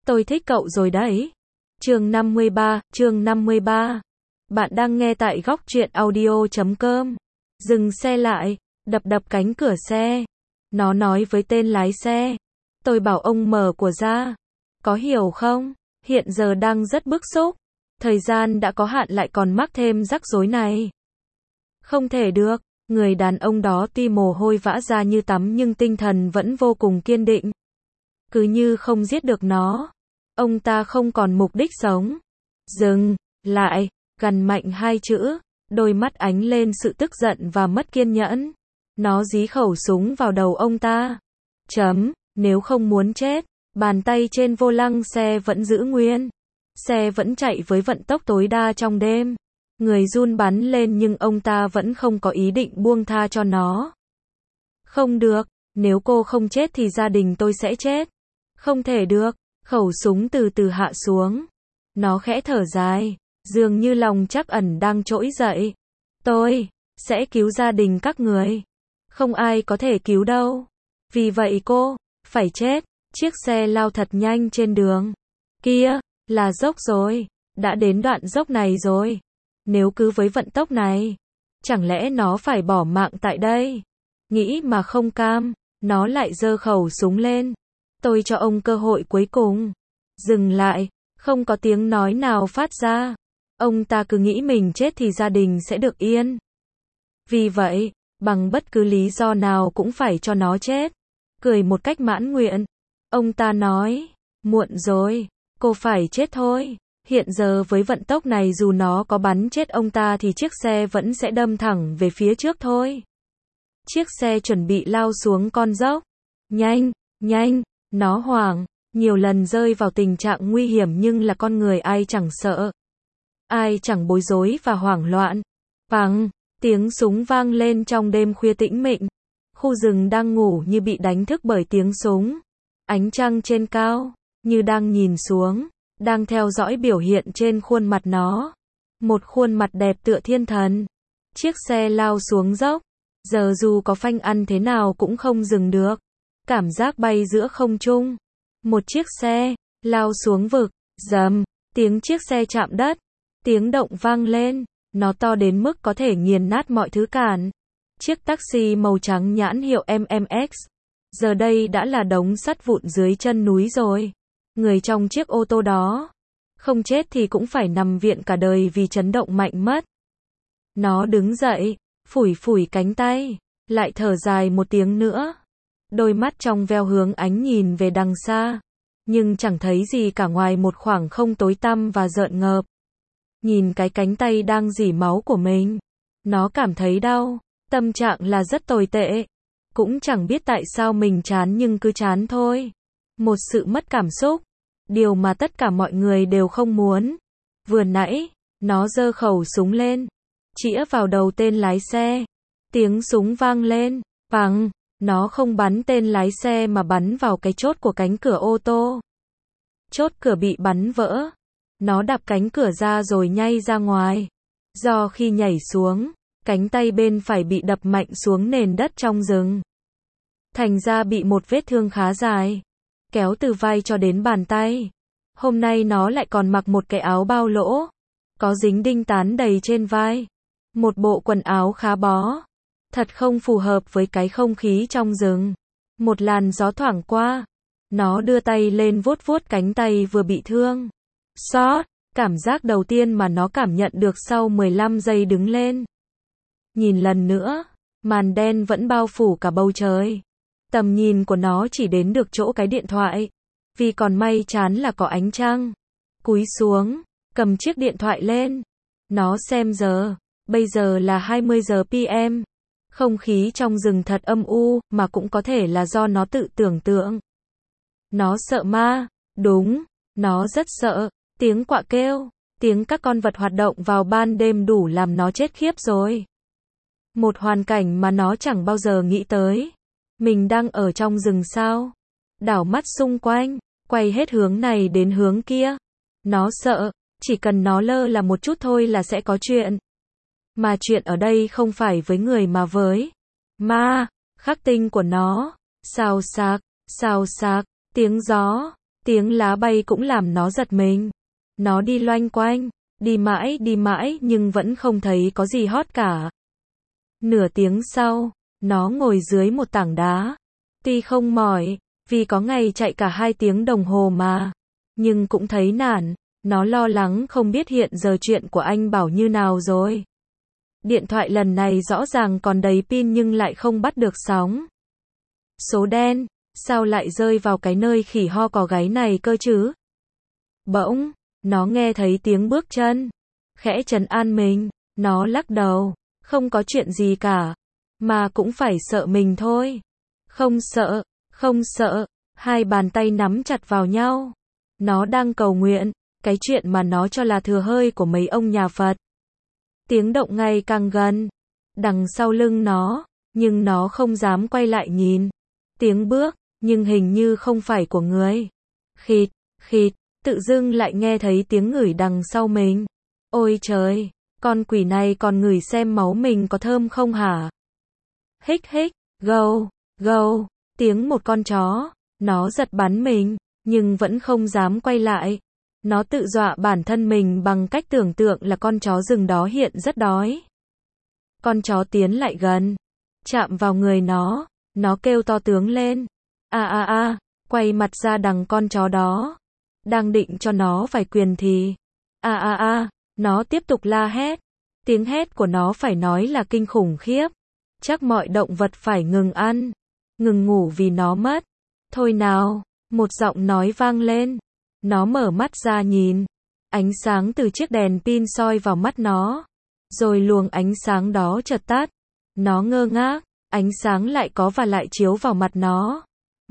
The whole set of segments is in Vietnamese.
Tôi thích cậu rồi đấy. Chương 53. Bạn đang nghe tại góc truyện audio.com. Dừng xe lại, đập cánh cửa xe. Nó nói với tên lái xe. Tôi bảo ông mở của ra. Có hiểu không? Hiện giờ đang rất bức xúc. Thời gian đã có hạn lại còn mắc thêm rắc rối này. Không thể được. Người đàn ông đó tuy mồ hôi vã ra như tắm nhưng tinh thần vẫn vô cùng kiên định. Cứ như không giết được nó. Ông ta không còn mục đích sống. Dừng lại, gằn mạnh hai chữ, đôi mắt ánh lên sự tức giận và mất kiên nhẫn. Nó dí khẩu súng vào đầu ông ta. Nếu không muốn chết, bàn tay trên vô lăng xe vẫn giữ nguyên. Xe vẫn chạy với vận tốc tối đa trong đêm. Người run bắn lên nhưng ông ta vẫn không có ý định buông tha cho nó. Không được, nếu cô không chết thì gia đình tôi sẽ chết. Không thể được, khẩu súng từ từ hạ xuống. Nó khẽ thở dài, dường như lòng trắc ẩn đang trỗi dậy. Tôi sẽ cứu gia đình các người. Không ai có thể cứu đâu. Vì vậy cô phải chết. Chiếc xe lao thật nhanh trên đường. Kia là dốc rồi, đã đến đoạn dốc này rồi. Nếu cứ với vận tốc này, chẳng lẽ nó phải bỏ mạng tại đây? Nghĩ mà không cam, nó lại giơ khẩu súng lên. Tôi cho ông cơ hội cuối cùng. Dừng lại, không có tiếng nói nào phát ra. Ông ta cứ nghĩ mình chết thì gia đình sẽ được yên. Vì vậy, bằng bất cứ lý do nào cũng phải cho nó chết. Cười một cách mãn nguyện. Ông ta nói, muộn rồi, cô phải chết thôi. Hiện giờ với vận tốc này dù nó có bắn chết ông ta thì chiếc xe vẫn sẽ đâm thẳng về phía trước thôi. Chiếc xe chuẩn bị lao xuống con dốc. Nhanh, nó hoảng, nhiều lần rơi vào tình trạng nguy hiểm nhưng là con người ai chẳng sợ. Ai chẳng bối rối và hoảng loạn. Bằng, tiếng súng vang lên trong đêm khuya tĩnh mịch. Khu rừng đang ngủ như bị đánh thức bởi tiếng súng. Ánh trăng trên cao, như đang nhìn xuống, đang theo dõi biểu hiện trên khuôn mặt nó. Một khuôn mặt đẹp tựa thiên thần. Chiếc xe lao xuống dốc. Giờ dù có phanh ăn thế nào cũng không dừng được. Cảm giác bay giữa không trung. Một chiếc xe lao xuống vực. Dầm, tiếng chiếc xe chạm đất. Tiếng động vang lên. Nó to đến mức có thể nghiền nát mọi thứ cản. Chiếc taxi màu trắng nhãn hiệu MMX. Giờ đây đã là đống sắt vụn dưới chân núi rồi. Người trong chiếc ô tô đó không chết thì cũng phải nằm viện cả đời vì chấn động mạnh mất. Nó đứng dậy, phủi cánh tay, lại thở dài một tiếng nữa. Đôi mắt trong veo hướng ánh nhìn về đằng xa, nhưng chẳng thấy gì cả ngoài một khoảng không tối tăm và rợn ngợp. Nhìn cái cánh tay đang rỉ máu của mình, nó cảm thấy đau, tâm trạng là rất tồi tệ. Cũng chẳng biết tại sao mình chán nhưng cứ chán thôi. Một sự mất cảm xúc. Điều mà tất cả mọi người đều không muốn. Vừa nãy, nó giơ khẩu súng lên, chĩa vào đầu tên lái xe. Tiếng súng vang lên, bằng, nó không bắn tên lái xe mà bắn vào cái chốt của cánh cửa ô tô. Chốt cửa bị bắn vỡ. Nó đạp cánh cửa ra rồi nhảy ra ngoài. Do khi nhảy xuống, cánh tay bên phải bị đập mạnh xuống nền đất trong rừng. Thành ra bị một vết thương khá dài. Kéo từ vai cho đến bàn tay. Hôm nay nó lại còn mặc một cái áo bao lỗ. Có dính đinh tán đầy trên vai. Một bộ quần áo khá bó. Thật không phù hợp với cái không khí trong rừng. Một làn gió thoảng qua. Nó đưa tay lên vuốt cánh tay vừa bị thương. Xót, cảm giác đầu tiên mà nó cảm nhận được sau 15 giây đứng lên. Nhìn lần nữa, màn đen vẫn bao phủ cả bầu trời. Tầm nhìn của nó chỉ đến được chỗ cái điện thoại. Vì còn may chán là có ánh trăng. Cúi xuống, cầm chiếc điện thoại lên. Nó xem giờ. Bây giờ là 20 giờ PM. Không khí trong rừng thật âm u, mà cũng có thể là do nó tự tưởng tượng. Nó sợ ma. Đúng, nó rất sợ. Tiếng quạ kêu, tiếng các con vật hoạt động vào ban đêm đủ làm nó chết khiếp rồi. Một hoàn cảnh mà nó chẳng bao giờ nghĩ tới. Mình đang ở trong rừng sao? Đảo mắt xung quanh, quay hết hướng này đến hướng kia. Nó sợ, chỉ cần nó lơ là một chút thôi là sẽ có chuyện. Mà chuyện ở đây không phải với người mà với ma, khắc tinh của nó. Xào xạc, tiếng gió, Tiếng lá bay cũng làm nó giật mình. Nó đi loanh quanh, đi mãi nhưng vẫn không thấy có gì hot cả. Nửa tiếng sau, nó ngồi dưới một tảng đá. Tuy không mỏi, vì có ngày chạy cả 2 tiếng đồng hồ mà, nhưng cũng thấy nản. Nó lo lắng không biết hiện giờ chuyện của anh Bảo như nào rồi. Điện thoại lần này rõ ràng còn đầy pin nhưng lại không bắt được sóng. Số đen, sao lại rơi vào cái nơi khỉ ho có gáy này cơ chứ? Bỗng, nó nghe thấy tiếng bước chân. Khẽ trấn an mình, nó lắc đầu, không có chuyện gì cả, mà cũng phải sợ mình thôi. Không sợ, không sợ, hai bàn tay nắm chặt vào nhau. Nó đang cầu nguyện, cái chuyện mà nó cho là thừa hơi của mấy ông nhà Phật. Tiếng động ngày càng gần, đằng sau lưng nó, nhưng nó không dám quay lại nhìn. Tiếng bước, nhưng hình như không phải của người. Khịt, khịt, tự dưng lại nghe thấy tiếng ngửi đằng sau mình. Ôi trời, con quỷ này còn ngửi xem máu mình có thơm không hả? Hích hích, gâu, gâu, tiếng một con chó. Nó giật bắn mình, nhưng vẫn không dám quay lại. Nó tự dọa bản thân mình bằng cách tưởng tượng là con chó rừng đó hiện rất đói. Con chó tiến lại gần, chạm vào người nó kêu to tướng lên. Quay mặt ra đằng con chó đó. Đang định cho nó vài quyền thì, nó tiếp tục la hét. Tiếng hét của nó phải nói là kinh khủng khiếp. Chắc mọi động vật phải ngừng ăn, ngừng ngủ vì nó mất. Thôi nào, một giọng nói vang lên. Nó mở mắt ra nhìn. Ánh sáng từ chiếc đèn pin soi vào mắt nó. Rồi luồng ánh sáng đó chợt tắt. Nó ngơ ngác, ánh sáng lại có và lại chiếu vào mặt nó.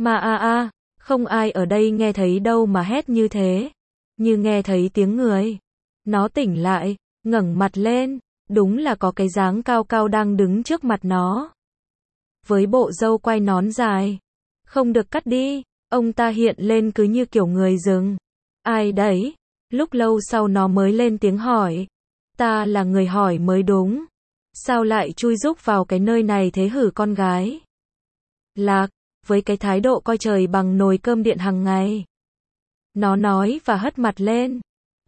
Mà không ai ở đây nghe thấy đâu mà hét như thế. Như nghe thấy tiếng người. Nó tỉnh lại, ngẩng mặt lên. Đúng là có cái dáng cao cao đang đứng trước mặt nó. Với bộ râu quai nón dài. Không được cắt đi. Ông ta hiện lên cứ như kiểu người rừng. Ai đấy? Lúc lâu sau nó mới lên tiếng hỏi. Ta là người hỏi mới đúng. Sao lại chui rúc vào cái nơi này thế hử con gái? Lạc, với cái thái độ coi trời bằng nồi cơm điện hàng ngày. Nó nói và hất mặt lên.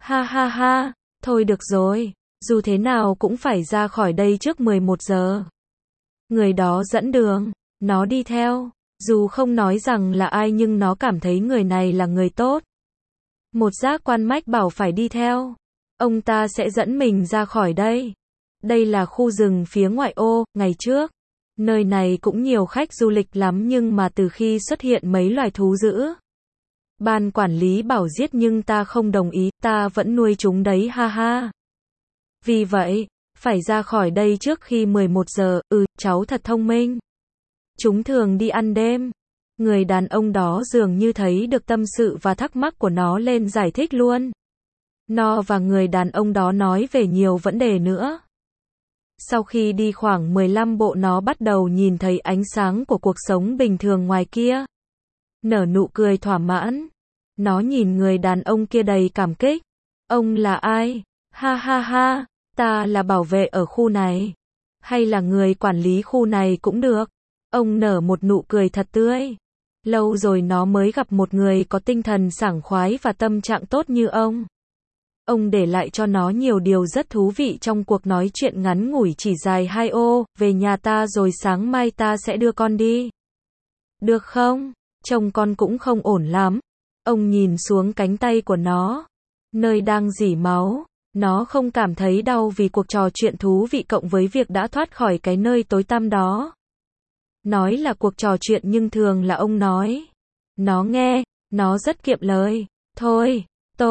Ha, thôi được rồi, dù thế nào cũng phải ra khỏi đây trước 11 giờ. Người đó dẫn đường, nó đi theo, dù không nói rằng là ai nhưng nó cảm thấy người này là người tốt. Một giác quan mách bảo phải đi theo. Ông ta sẽ dẫn mình ra khỏi đây. Đây là khu rừng phía ngoại ô, ngày trước. Nơi này cũng nhiều khách du lịch lắm nhưng mà từ khi xuất hiện mấy loài thú dữ. Ban quản lý bảo giết nhưng ta không đồng ý, ta vẫn nuôi chúng đấy ha. Vì vậy, phải ra khỏi đây trước khi 11 giờ, cháu thật thông minh. Chúng thường đi ăn đêm. Người đàn ông đó dường như thấy được tâm sự và thắc mắc của nó lên giải thích luôn. Nó và người đàn ông đó nói về nhiều vấn đề nữa. Sau khi đi khoảng 15 bộ nó bắt đầu nhìn thấy ánh sáng của cuộc sống bình thường ngoài kia. Nở nụ cười thỏa mãn. Nó nhìn người đàn ông kia đầy cảm kích. Ông là ai? Ha, ta là bảo vệ ở khu này. Hay là người quản lý khu này cũng được. Ông nở một nụ cười thật tươi. Lâu rồi nó mới gặp một người có tinh thần sảng khoái và tâm trạng tốt như ông. Ông để lại cho nó nhiều điều rất thú vị trong cuộc nói chuyện ngắn ngủi chỉ dài 2 ô, về nhà ta rồi sáng mai ta sẽ đưa con đi. Được không? Trông con cũng không ổn lắm. Ông nhìn xuống cánh tay của nó, nơi đang rỉ máu. Nó không cảm thấy đau vì cuộc trò chuyện thú vị cộng với việc đã thoát khỏi cái nơi tối tăm đó. Nói là cuộc trò chuyện nhưng thường là ông nói. Nó nghe, nó rất kiệm lời. Thôi,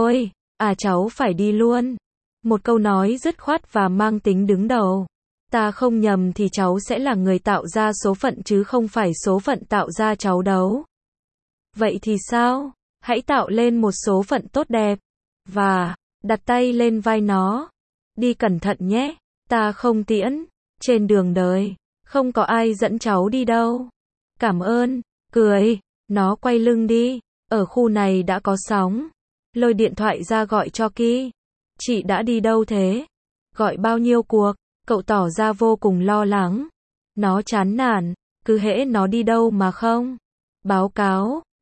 cháu phải đi luôn. Một câu nói dứt khoát và mang tính đứng đầu. Ta không nhầm thì cháu sẽ là người tạo ra số phận chứ không phải số phận tạo ra cháu đâu. Vậy thì sao? Hãy tạo lên một số phận tốt đẹp. Và, đặt tay lên vai nó. Đi cẩn thận nhé. Ta không tiễn. Trên đường đời, không có ai dẫn cháu đi đâu. Cảm ơn. Cười. Nó quay lưng đi. Ở khu này đã có sóng. Lôi điện thoại ra gọi cho Ki. Chị đã đi đâu thế? Gọi bao nhiêu cuộc? Cậu tỏ ra vô cùng lo lắng. Nó chán nản. Cứ hễ nó đi đâu mà không báo cáo.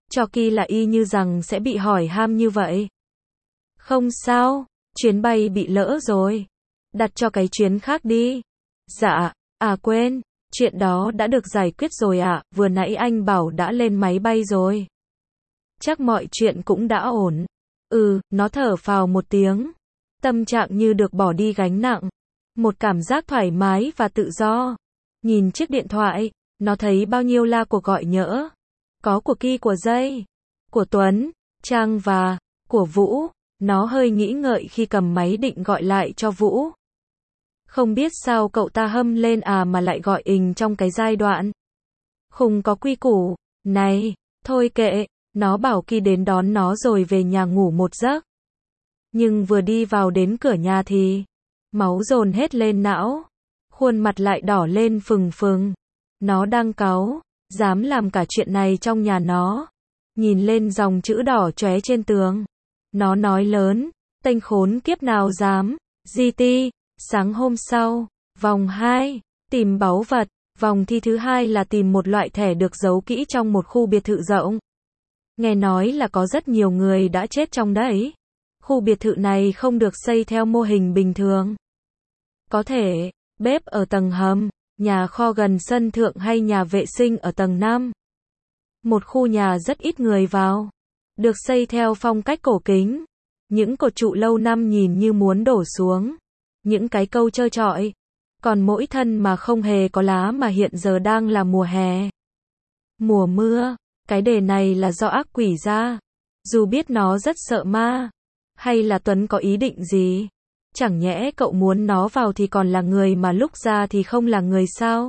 Cho kỳ là y như rằng sẽ bị hỏi ham như vậy. Không sao, chuyến bay bị lỡ rồi. Đặt cho cái chuyến khác đi. Dạ, quên, chuyện đó đã được giải quyết rồi ạ, vừa nãy anh bảo đã lên máy bay rồi. Chắc mọi chuyện cũng đã ổn. Nó thở phào một tiếng. Tâm trạng như được bỏ đi gánh nặng. Một cảm giác thoải mái và tự do. Nhìn chiếc điện thoại, nó thấy bao nhiêu la cuộc gọi nhỡ. Có của Ki, của Dây, của Tuấn, Trang và của Vũ. Nó hơi nghĩ ngợi khi cầm máy định gọi lại cho Vũ. Không biết sao cậu ta hâm lên mà lại gọi ình trong cái giai đoạn không có quy củ này. Thôi kệ, nó bảo Ki đến đón nó rồi về nhà ngủ một giấc. Nhưng vừa đi vào đến cửa nhà thì máu dồn hết lên não. Khuôn mặt lại đỏ lên phừng phừng. Nó đang cáu, dám làm cả chuyện này trong nhà nó. Nhìn lên dòng chữ đỏ chóe trên tường. Nó nói lớn, tên khốn kiếp nào dám. GT. Sáng hôm sau, vòng 2, tìm báu vật. Vòng thi thứ 2 là tìm một loại thẻ được giấu kỹ trong một khu biệt thự rộng. Nghe nói là có rất nhiều người đã chết trong đấy. Khu biệt thự này không được xây theo mô hình bình thường. Có thể, bếp ở tầng hầm, nhà kho gần sân thượng hay nhà vệ sinh ở tầng 5. Một khu nhà rất ít người vào. Được xây theo phong cách cổ kính. Những cột trụ lâu năm nhìn như muốn đổ xuống. Những cái câu trơ trọi. Còn mỗi thân mà không hề có lá mà hiện giờ đang là mùa hè. Mùa mưa. Cái đề này là do ác quỷ ra. Dù biết nó rất sợ ma. Hay là Tuấn có ý định gì? Chẳng nhẽ cậu muốn nó vào thì còn là người mà lúc ra thì không là người sao?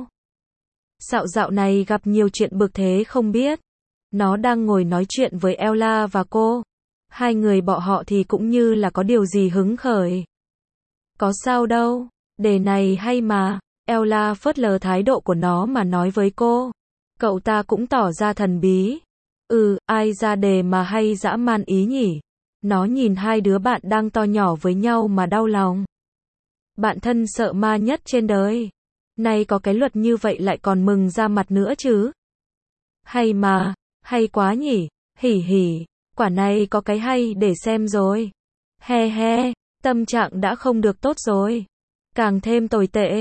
Dạo này gặp nhiều chuyện bực thế không biết. Nó đang ngồi nói chuyện với Ella và cô. Hai người bọn họ thì cũng như là có điều gì hứng khởi. Có sao đâu, đề này hay mà. Ella phớt lờ thái độ của nó mà nói với cô. Cậu ta cũng tỏ ra thần bí. Ai ra đề mà hay dã man ý nhỉ? Nó nhìn hai đứa bạn đang to nhỏ với nhau mà đau lòng. Bạn thân sợ ma nhất trên đời. Nay có cái luật như vậy lại còn mừng ra mặt nữa chứ. Hay mà, hay quá nhỉ, hỉ hỉ, quả này có cái hay để xem rồi. He he, tâm trạng đã không được tốt rồi. Càng thêm tồi tệ.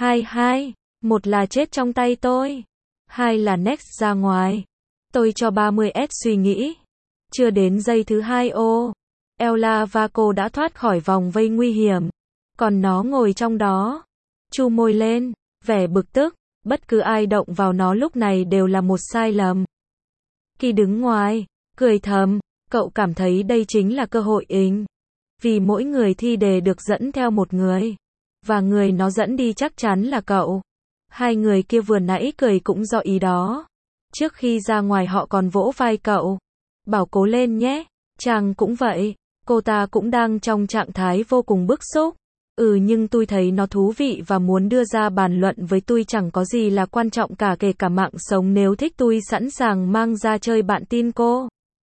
Một là chết trong tay tôi. Hai là next ra ngoài. Tôi cho 30S suy nghĩ. Chưa đến giây thứ 2 Ella và cô đã thoát khỏi vòng vây nguy hiểm. Còn nó ngồi trong đó. Chu môi lên, vẻ bực tức. Bất cứ ai động vào nó lúc này đều là một sai lầm. Ki đứng ngoài, cười thầm. Cậu cảm thấy đây chính là cơ hội ình. Vì mỗi người thi đề được dẫn theo một người. Và người nó dẫn đi chắc chắn là cậu. Hai người kia vừa nãy cười cũng do ý đó. Trước khi ra ngoài họ còn vỗ vai cậu. Bảo cố lên nhé. Chàng cũng vậy. Cô ta cũng đang trong trạng thái vô cùng bức xúc. Nhưng tôi thấy nó thú vị và muốn đưa ra bàn luận với tôi, chẳng có gì là quan trọng cả, kể cả mạng sống, nếu thích tôi sẵn sàng mang ra chơi, bạn tin cô.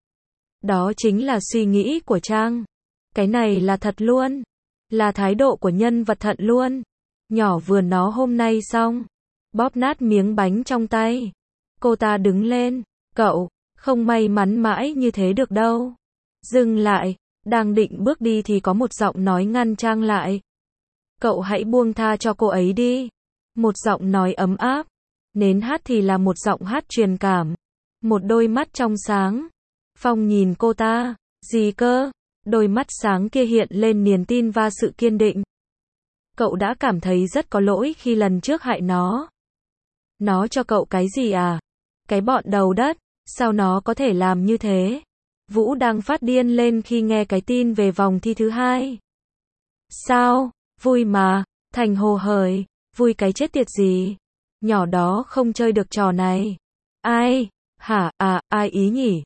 Đó chính là suy nghĩ của Trang. Cái này là thật luôn. Là thái độ của nhân vật thật luôn. Nhỏ vừa nó hôm nay xong. Bóp nát miếng bánh trong tay. Cô ta đứng lên. Cậu, không may mắn mãi như thế được đâu. Dừng lại. Đang định bước đi thì có một giọng nói ngăn Trang lại. Cậu hãy buông tha cho cô ấy đi. Một giọng nói ấm áp. Nến hát thì là một giọng hát truyền cảm. Một đôi mắt trong sáng. Phong nhìn cô ta. Gì cơ? Đôi mắt sáng kia hiện lên niềm tin và sự kiên định. Cậu đã cảm thấy rất có lỗi khi lần trước hại nó. Nó cho cậu cái gì à? Cái bọn đầu đất. Sao nó có thể làm như thế? Vũ đang phát điên lên khi nghe cái tin về vòng thi thứ 2. Sao? Vui mà. Thành hồ hởi. Vui cái chết tiệt gì? Nhỏ đó không chơi được trò này. Ai? Hả? Ai ý nhỉ?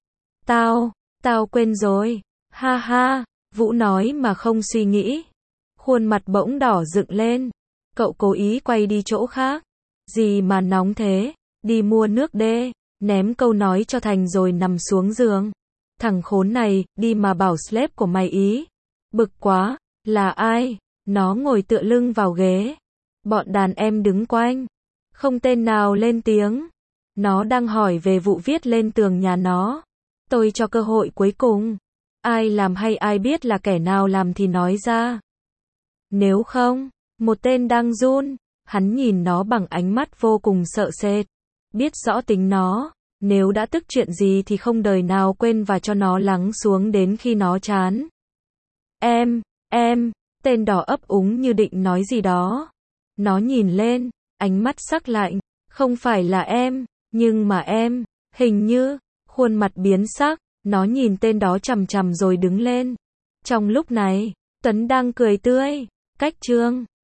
Tao quên rồi. Ha ha. Vũ nói mà không suy nghĩ. Khuôn mặt bỗng đỏ dựng lên. Cậu cố ý quay đi chỗ khác. Gì mà nóng thế? Đi mua nước đê. Ném câu nói cho Thành rồi nằm xuống giường. Thằng khốn này, đi mà bảo slep của mày ý. Bực quá. Là ai? Nó ngồi tựa lưng vào ghế. Bọn đàn em đứng quanh. Không tên nào lên tiếng. Nó đang hỏi về vụ viết lên tường nhà nó. Tôi cho cơ hội cuối cùng. Ai làm hay ai biết là kẻ nào làm thì nói ra. Nếu không, một tên đang run, hắn nhìn nó bằng ánh mắt vô cùng sợ sệt. Biết rõ tính nó, nếu đã tức chuyện gì thì không đời nào quên và cho nó lắng xuống đến khi nó chán. Em, tên đỏ ấp úng như định nói gì đó. Nó nhìn lên, ánh mắt sắc lạnh, không phải là em, nhưng mà em, hình như, khuôn mặt biến sắc, nó nhìn tên đó chằm chằm rồi đứng lên. Trong lúc này, Tuấn đang cười tươi, cách Trương